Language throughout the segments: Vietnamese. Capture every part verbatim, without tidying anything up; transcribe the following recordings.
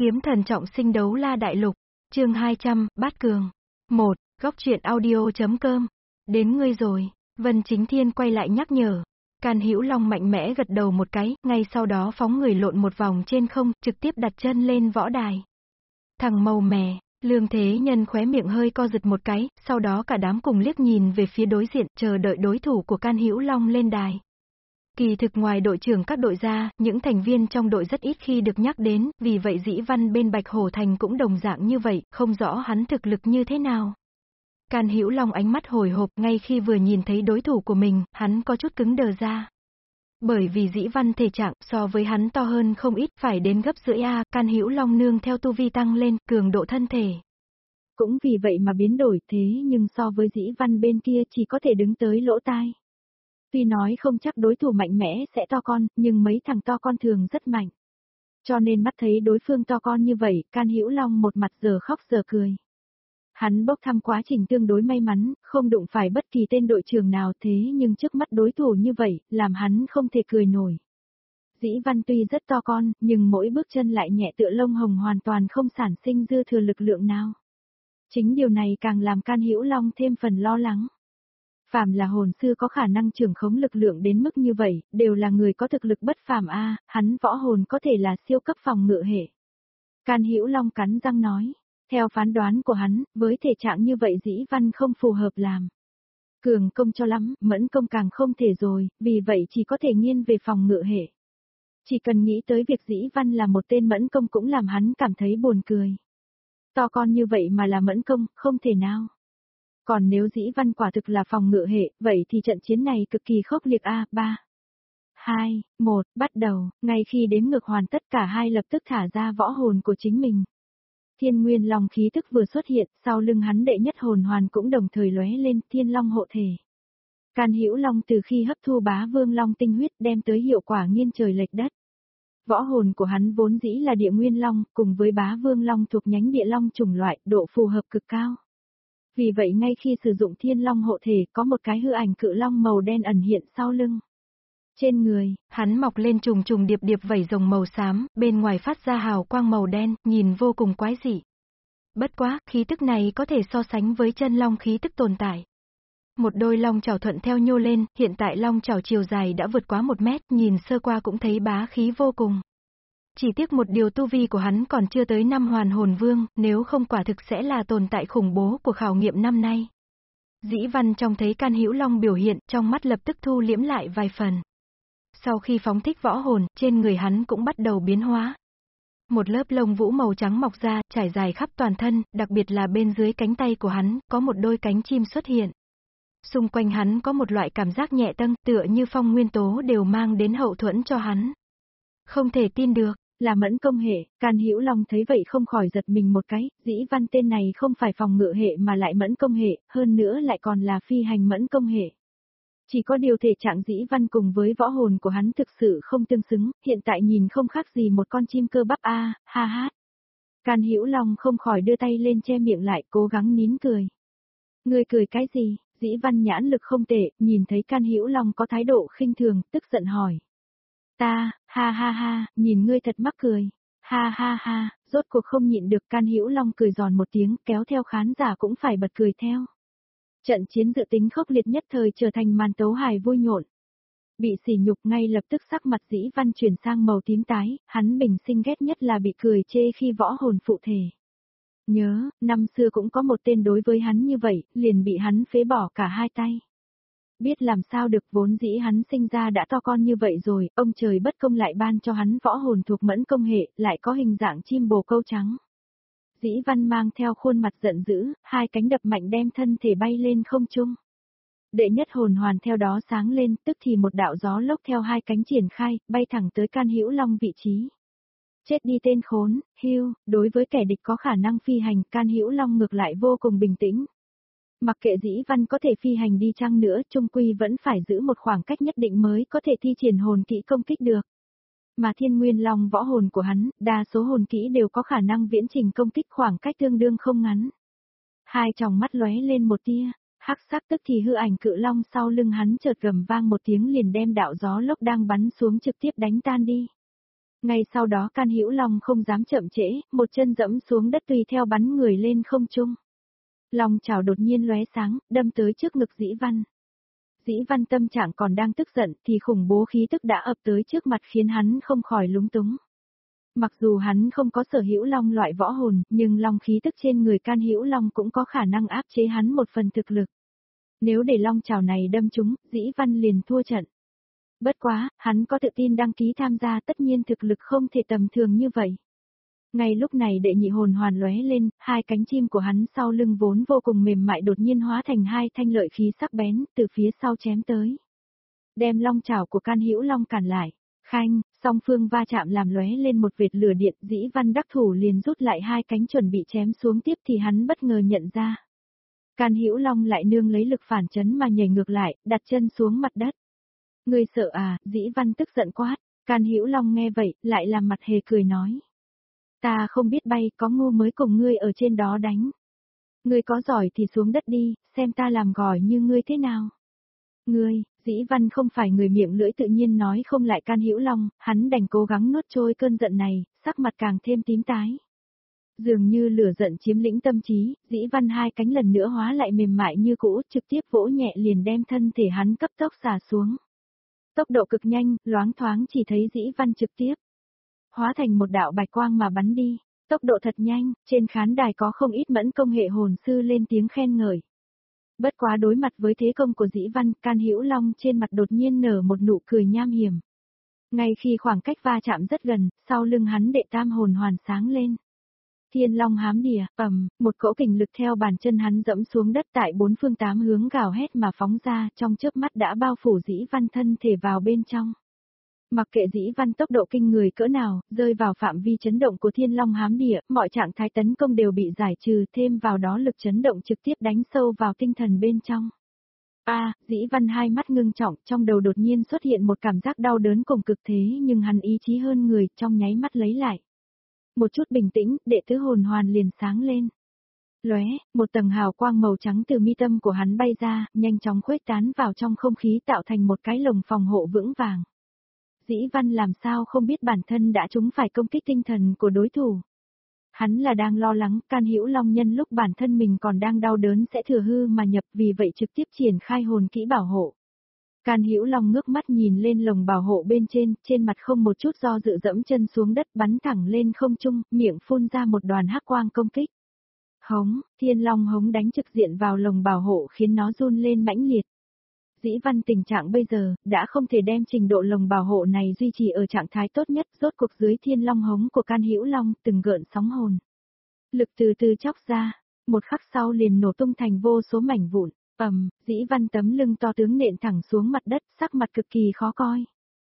Kiếm thần trọng sinh đấu la đại lục, chương hai trăm, bát cường. một. Góc truyện audio.com. Đến ngươi rồi, Vân Chính Thiên quay lại nhắc nhở. Can Hữu Long mạnh mẽ gật đầu một cái, ngay sau đó phóng người lộn một vòng trên không, trực tiếp đặt chân lên võ đài. Thằng màu mè, Lương Thế Nhân khóe miệng hơi co giật một cái, sau đó cả đám cùng liếc nhìn về phía đối diện, chờ đợi đối thủ của Can Hữu Long lên đài. Kỳ thực ngoài đội trưởng các đội ra, những thành viên trong đội rất ít khi được nhắc đến, vì vậy Dĩ Văn bên Bạch Hổ Thành cũng đồng dạng như vậy, không rõ hắn thực lực như thế nào. Can Hữu Long ánh mắt hồi hộp, ngay khi vừa nhìn thấy đối thủ của mình, hắn có chút cứng đờ ra. Bởi vì Dĩ Văn thể trạng so với hắn to hơn không ít, phải đến gấp rưỡi a, Can Hữu Long nương theo tu vi tăng lên, cường độ thân thể cũng vì vậy mà biến đổi, thế nhưng so với Dĩ Văn bên kia chỉ có thể đứng tới lỗ tai. Tuy nói không chắc đối thủ mạnh mẽ sẽ to con, nhưng mấy thằng to con thường rất mạnh. Cho nên mắt thấy đối phương to con như vậy, Can Hữu Long một mặt giờ khóc giờ cười. Hắn bốc thăm quá trình tương đối may mắn, không đụng phải bất kỳ tên đội trưởng nào, thế nhưng trước mắt đối thủ như vậy, làm hắn không thể cười nổi. Dĩ Văn tuy rất to con, nhưng mỗi bước chân lại nhẹ tựa lông hồng, hoàn toàn không sản sinh dư thừa lực lượng nào. Chính điều này càng làm Can Hữu Long thêm phần lo lắng. Phàm là hồn sư có khả năng trưởng khống lực lượng đến mức như vậy, đều là người có thực lực bất phàm a, hắn võ hồn có thể là siêu cấp phòng ngự hệ. Can Hữu Long cắn răng nói, theo phán đoán của hắn, với thể trạng như vậy Dĩ Văn không phù hợp làm cường công cho lắm, mẫn công càng không thể rồi, vì vậy chỉ có thể nghiêng về phòng ngự hệ. Chỉ cần nghĩ tới việc Dĩ Văn là một tên mẫn công cũng làm hắn cảm thấy buồn cười. To con như vậy mà là mẫn công, không thể nào. Còn nếu Dĩ Văn quả thực là phòng ngự hệ, vậy thì trận chiến này cực kỳ khốc liệt a. ba, hai, một, bắt đầu, ngay khi đếm ngược hoàn tất cả hai lập tức thả ra võ hồn của chính mình. Thiên Nguyên Long khí tức vừa xuất hiện, sau lưng hắn đệ nhất hồn hoàn cũng đồng thời lóe lên, Thiên Long hộ thể. Can Hữu Long từ khi hấp thu Bá Vương Long tinh huyết đem tới hiệu quả nghiêng trời lệch đất. Võ hồn của hắn vốn dĩ là Địa Nguyên Long, cùng với Bá Vương Long thuộc nhánh Địa Long chủng loại, độ phù hợp cực cao. Vì vậy ngay khi sử dụng Thiên Long hộ thể, có một cái hư ảnh cự long màu đen ẩn hiện sau lưng. Trên người, hắn mọc lên trùng trùng điệp điệp vảy rồng màu xám, bên ngoài phát ra hào quang màu đen, nhìn vô cùng quái dị. Bất quá, khí tức này có thể so sánh với chân long khí tức tồn tại. Một đôi long chảo thuận theo nhô lên, hiện tại long chảo chiều dài đã vượt quá một mét, nhìn sơ qua cũng thấy bá khí vô cùng. Chỉ tiếc một điều tu vi của hắn còn chưa tới năm hoàn hồn vương, nếu không quả thực sẽ là tồn tại khủng bố của khảo nghiệm năm nay. Dĩ Văn trông thấy Can Hữu Long biểu hiện, trong mắt lập tức thu liễm lại vài phần. Sau khi phóng thích võ hồn, trên người hắn cũng bắt đầu biến hóa. Một lớp lông vũ màu trắng mọc ra, trải dài khắp toàn thân, đặc biệt là bên dưới cánh tay của hắn, có một đôi cánh chim xuất hiện. Xung quanh hắn có một loại cảm giác nhẹ tâng, tựa như phong nguyên tố đều mang đến hậu thuẫn cho hắn. Không thể tin được, là mẫn công hệ. Can Hữu Long thấy vậy không khỏi giật mình một cái, Dĩ Văn tên này không phải phòng ngự hệ mà lại mẫn công hệ, hơn nữa lại còn là phi hành mẫn công hệ. Chỉ có điều thể trạng Dĩ Văn cùng với võ hồn của hắn thực sự không tương xứng, hiện tại nhìn không khác gì một con chim cơ bắp a, ha ha. Can Hữu Long không khỏi đưa tay lên che miệng lại, cố gắng nín cười. Ngươi cười cái gì? Dĩ Văn nhãn lực không tệ, nhìn thấy Can Hữu Long có thái độ khinh thường, tức giận hỏi. Ta, ha ha ha, nhìn ngươi thật mắc cười. Ha ha ha, rốt cuộc không nhịn được, Can Hữu Long cười giòn một tiếng, kéo theo khán giả cũng phải bật cười theo. Trận chiến dự tính khốc liệt nhất thời trở thành màn tấu hài vui nhộn. Bị sỉ nhục ngay lập tức sắc mặt Dĩ Văn chuyển sang màu tím tái, hắn bình sinh ghét nhất là bị cười chê khi võ hồn phụ thể. Nhớ, năm xưa cũng có một tên đối với hắn như vậy, liền bị hắn phế bỏ cả hai tay. Biết làm sao được, vốn dĩ hắn sinh ra đã to con như vậy rồi, ông trời bất công lại ban cho hắn võ hồn thuộc mẫn công hệ, lại có hình dạng chim bồ câu trắng. Dĩ Văn mang theo khuôn mặt giận dữ, hai cánh đập mạnh đem thân thể bay lên không trung. Đệ nhất hồn hoàn theo đó sáng lên, tức thì một đạo gió lốc theo hai cánh triển khai, bay thẳng tới Can Hữu Long vị trí. Chết đi tên khốn, hưu, đối với kẻ địch có khả năng phi hành, Can Hữu Long ngược lại vô cùng bình tĩnh. Mặc kệ Dĩ Văn có thể phi hành đi chăng nữa, chung quy vẫn phải giữ một khoảng cách nhất định mới có thể thi triển hồn kỹ công kích được. Mà Thiên Nguyên Long võ hồn của hắn, đa số hồn kỹ đều có khả năng viễn trình công kích khoảng cách tương đương không ngắn. Hai tròng mắt lóe lên một tia, hắc sắc tức thì hư ảnh cự long sau lưng hắn chợt gầm vang một tiếng liền đem đạo gió lốc đang bắn xuống trực tiếp đánh tan đi. Ngay sau đó Can Hữu Long không dám chậm trễ, một chân dẫm xuống đất tùy theo bắn người lên không trung. Long chảo đột nhiên lóe sáng, đâm tới trước ngực Dĩ Văn. Dĩ Văn tâm trạng còn đang tức giận thì khủng bố khí tức đã ập tới trước mặt khiến hắn không khỏi lúng túng. Mặc dù hắn không có sở hữu long loại võ hồn, nhưng long khí tức trên người Can Hữu Long cũng có khả năng áp chế hắn một phần thực lực. Nếu để long chảo này đâm trúng, Dĩ Văn liền thua trận. Bất quá, hắn có tự tin đăng ký tham gia, tất nhiên thực lực không thể tầm thường như vậy. Ngay lúc này đệ nhị hồn hoàn lóe lên, hai cánh chim của hắn sau lưng vốn vô cùng mềm mại đột nhiên hóa thành hai thanh lợi khí sắc bén, từ phía sau chém tới. Đem long chảo của Can Hữu Long cản lại. Khanh, song phương va chạm làm lóe lên một vệt lửa điện, Dĩ Văn đắc thủ liền rút lại hai cánh chuẩn bị chém xuống tiếp thì hắn bất ngờ nhận ra. Can Hữu Long lại nương lấy lực phản chấn mà nhảy ngược lại, đặt chân xuống mặt đất. Ngươi sợ à? Dĩ Văn tức giận quát. Can Hữu Long nghe vậy, lại làm mặt hề cười nói. Ta không biết bay, có ngu mới cùng ngươi ở trên đó đánh. Ngươi có giỏi thì xuống đất đi, xem ta làm gỏi như ngươi thế nào. Ngươi, Dĩ Văn không phải người miệng lưỡi tự nhiên nói không lại Can Hữu Long, hắn đành cố gắng nuốt trôi cơn giận này, sắc mặt càng thêm tím tái. Dường như lửa giận chiếm lĩnh tâm trí, Dĩ Văn hai cánh lần nữa hóa lại mềm mại như cũ, trực tiếp vỗ nhẹ liền đem thân thể hắn cấp tốc xả xuống. Tốc độ cực nhanh, loáng thoáng chỉ thấy Dĩ Văn trực tiếp hóa thành một đạo bạch quang mà bắn đi, tốc độ thật nhanh, trên khán đài có không ít mẫn công hệ hồn sư lên tiếng khen ngợi. Bất quá đối mặt với thế công của Dĩ Văn, Can Hữu Long trên mặt đột nhiên nở một nụ cười nham hiểm. Ngay khi khoảng cách va chạm rất gần, sau lưng hắn đệ tam hồn hoàn sáng lên. Thiên Long hám đìa, ầm, một cỗ kình lực theo bàn chân hắn dẫm xuống đất tại bốn phương tám hướng gào hét mà phóng ra, trong chớp mắt đã bao phủ Dĩ Văn thân thể vào bên trong. Mặc kệ Dĩ Văn tốc độ kinh người cỡ nào, rơi vào phạm vi chấn động của Thiên Long hám địa, mọi trạng thái tấn công đều bị giải trừ, thêm vào đó lực chấn động trực tiếp đánh sâu vào tinh thần bên trong. A, à, Dĩ Văn hai mắt ngưng trọng, trong đầu đột nhiên xuất hiện một cảm giác đau đớn cùng cực thế nhưng hắn ý chí hơn người, trong nháy mắt lấy lại. Một chút bình tĩnh, đệ tứ hồn hoàn liền sáng lên. Lóe, một tầng hào quang màu trắng từ mi tâm của hắn bay ra, nhanh chóng khuếch tán vào trong không khí tạo thành một cái lồng phòng hộ vững vàng. Dĩ Văn làm sao không biết bản thân đã trúng phải công kích tinh thần của đối thủ. Hắn là đang lo lắng Can Hữu Long nhân lúc bản thân mình còn đang đau đớn sẽ thừa hư mà nhập, vì vậy trực tiếp triển khai hồn kỹ bảo hộ. Can Hữu Long ngước mắt nhìn lên lồng bảo hộ bên trên, trên mặt không một chút do dự dẫm chân xuống đất bắn thẳng lên không trung, miệng phun ra một đoàn hắc quang công kích. Hống, Thiên Long hống đánh trực diện vào lồng bảo hộ khiến nó run lên mãnh liệt. Dĩ Văn tình trạng bây giờ, đã không thể đem trình độ lồng bảo hộ này duy trì ở trạng thái tốt nhất, rốt cuộc dưới Thiên Long hống của Can Hữu Long từng gợn sóng hồn. Lực từ từ chóc ra, một khắc sau liền nổ tung thành vô số mảnh vụn. Ầm, Dĩ Văn tấm lưng to tướng nện thẳng xuống mặt đất, sắc mặt cực kỳ khó coi.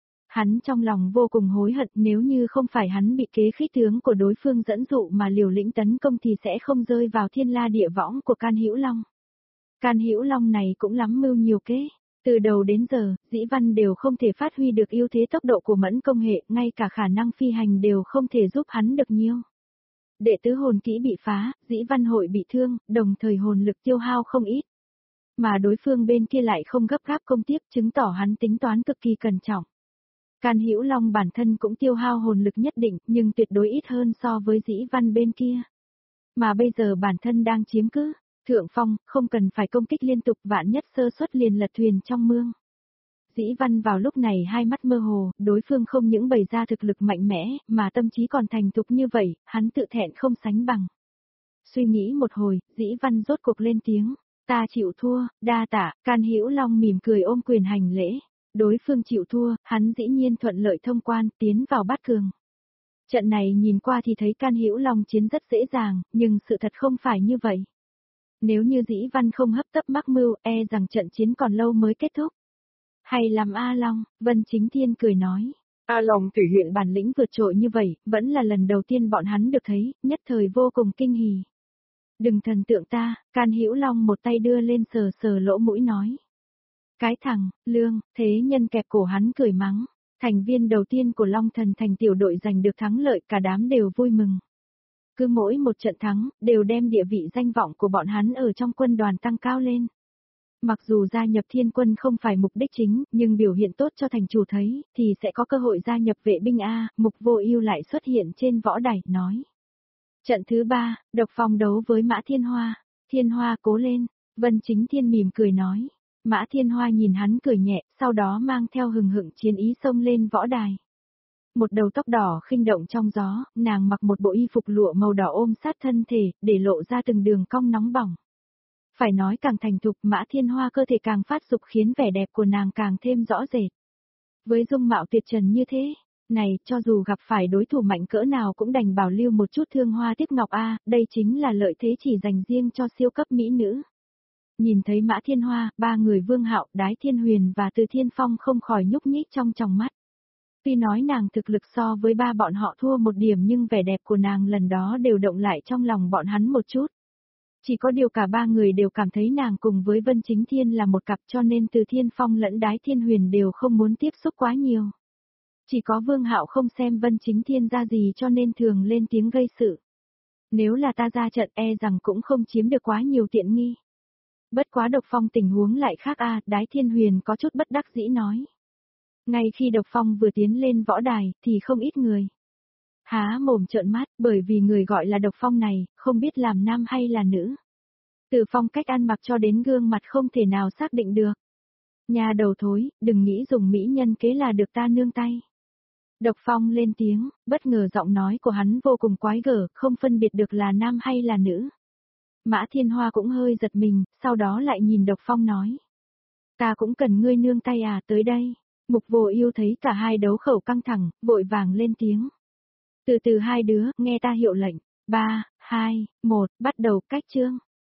Hắn trong lòng vô cùng hối hận, nếu như không phải hắn bị kế khích tướng của đối phương dẫn dụ mà liều lĩnh tấn công thì sẽ không rơi vào thiên la địa võng của Can Hữu Long. Can Hữu Long này cũng lắm mưu nhiều kế, từ đầu đến giờ, Dĩ Văn đều không thể phát huy được ưu thế tốc độ của mẫn công hệ, ngay cả khả năng phi hành đều không thể giúp hắn được nhiều. Đệ tứ hồn kỹ bị phá, Dĩ Văn hội bị thương, đồng thời hồn lực tiêu hao không ít. Mà đối phương bên kia lại không gấp gáp công tiếp, chứng tỏ hắn tính toán cực kỳ cẩn trọng. Can Hữu Long bản thân cũng tiêu hao hồn lực nhất định, nhưng tuyệt đối ít hơn so với Dĩ Văn bên kia. Mà bây giờ bản thân đang chiếm cứ thượng phong, không cần phải công kích liên tục, vạn nhất sơ suất liền lật thuyền trong mương. Dĩ Văn vào lúc này hai mắt mơ hồ, đối phương không những bày ra thực lực mạnh mẽ, mà tâm trí còn thành thục như vậy, hắn tự thẹn không sánh bằng. Suy nghĩ một hồi, Dĩ Văn rốt cuộc lên tiếng. Ta chịu thua, đa tạ. Can Hữu Long mỉm cười ôm quyền hành lễ. Đối phương chịu thua, hắn dĩ nhiên thuận lợi thông quan, tiến vào bát cường. Trận này nhìn qua thì thấy Can Hữu Long chiến rất dễ dàng, nhưng sự thật không phải như vậy. Nếu như Dĩ Văn không hấp tấp mắc mưu, e rằng trận chiến còn lâu mới kết thúc. Hay làm A Long, Vân Chính Thiên cười nói. A Long thể hiện bản lĩnh vượt trội như vậy, vẫn là lần đầu tiên bọn hắn được thấy, nhất thời vô cùng kinh hỉ. Đừng thần tượng ta, Can Hữu Long một tay đưa lên sờ sờ lỗ mũi nói. Cái thằng, Lương, thế nhân kẹp cổ hắn cười mắng. Thành viên đầu tiên của Long Thần Thành tiểu đội giành được thắng lợi, cả đám đều vui mừng. Cứ mỗi một trận thắng, đều đem địa vị danh vọng của bọn hắn ở trong quân đoàn tăng cao lên. Mặc dù gia nhập thiên quân không phải mục đích chính, nhưng biểu hiện tốt cho thành chủ thấy, thì sẽ có cơ hội gia nhập vệ binh A, Mục Vô Ưu lại xuất hiện trên võ đài, nói. Trận thứ ba, Độc Phong đấu với Mã Thiên Hoa. Thiên Hoa cố lên, Vân Chính Thiên mỉm cười nói. Mã Thiên Hoa nhìn hắn cười nhẹ, sau đó mang theo hừng hực chiến ý xông lên võ đài. Một đầu tóc đỏ khinh động trong gió, nàng mặc một bộ y phục lụa màu đỏ ôm sát thân thể, để lộ ra từng đường cong nóng bỏng. Phải nói càng thành thục, Mã Thiên Hoa cơ thể càng phát dục khiến vẻ đẹp của nàng càng thêm rõ rệt. Với dung mạo tuyệt trần như thế, này, cho dù gặp phải đối thủ mạnh cỡ nào cũng đành bảo lưu một chút thương hoa tiếc ngọc a, đây chính là lợi thế chỉ dành riêng cho siêu cấp mỹ nữ. Nhìn thấy Mã Thiên Hoa, ba người Vương Hạo, Đái Thiên Huyền và Từ Thiên Phong không khỏi nhúc nhích trong tròng mắt. Tuy nói nàng thực lực so với ba bọn họ thua một điểm nhưng vẻ đẹp của nàng lần đó đều động lại trong lòng bọn hắn một chút. Chỉ có điều cả ba người đều cảm thấy nàng cùng với Vân Chính Thiên là một cặp cho nên Từ Thiên Phong lẫn Đái Thiên Huyền đều không muốn tiếp xúc quá nhiều. Chỉ có Vương Hạo không xem Vân Chính Thiên ra gì cho nên thường lên tiếng gây sự. Nếu là ta ra trận e rằng cũng không chiếm được quá nhiều tiện nghi. Bất quá Độc Phong tình huống lại khác a, Đái Thiên Huyền có chút bất đắc dĩ nói. Ngay khi Độc Phong vừa tiến lên võ đài thì không ít người há mồm trợn mắt, bởi vì người gọi là Độc Phong này, không biết làm nam hay là nữ. Từ phong cách ăn mặc cho đến gương mặt không thể nào xác định được. Nhà đầu thối, đừng nghĩ dùng mỹ nhân kế là được ta nương tay. Độc Phong lên tiếng, bất ngờ giọng nói của hắn vô cùng quái gở, không phân biệt được là nam hay là nữ. Mã Thiên Hoa cũng hơi giật mình, sau đó lại nhìn Độc Phong nói. Ta cũng cần ngươi nương tay à, tới đây. Mục Vô Ưu thấy cả hai đấu khẩu căng thẳng, vội vàng lên tiếng. Từ từ hai đứa, nghe ta hiệu lệnh. Ba, hai, một, bắt đầu cách chương.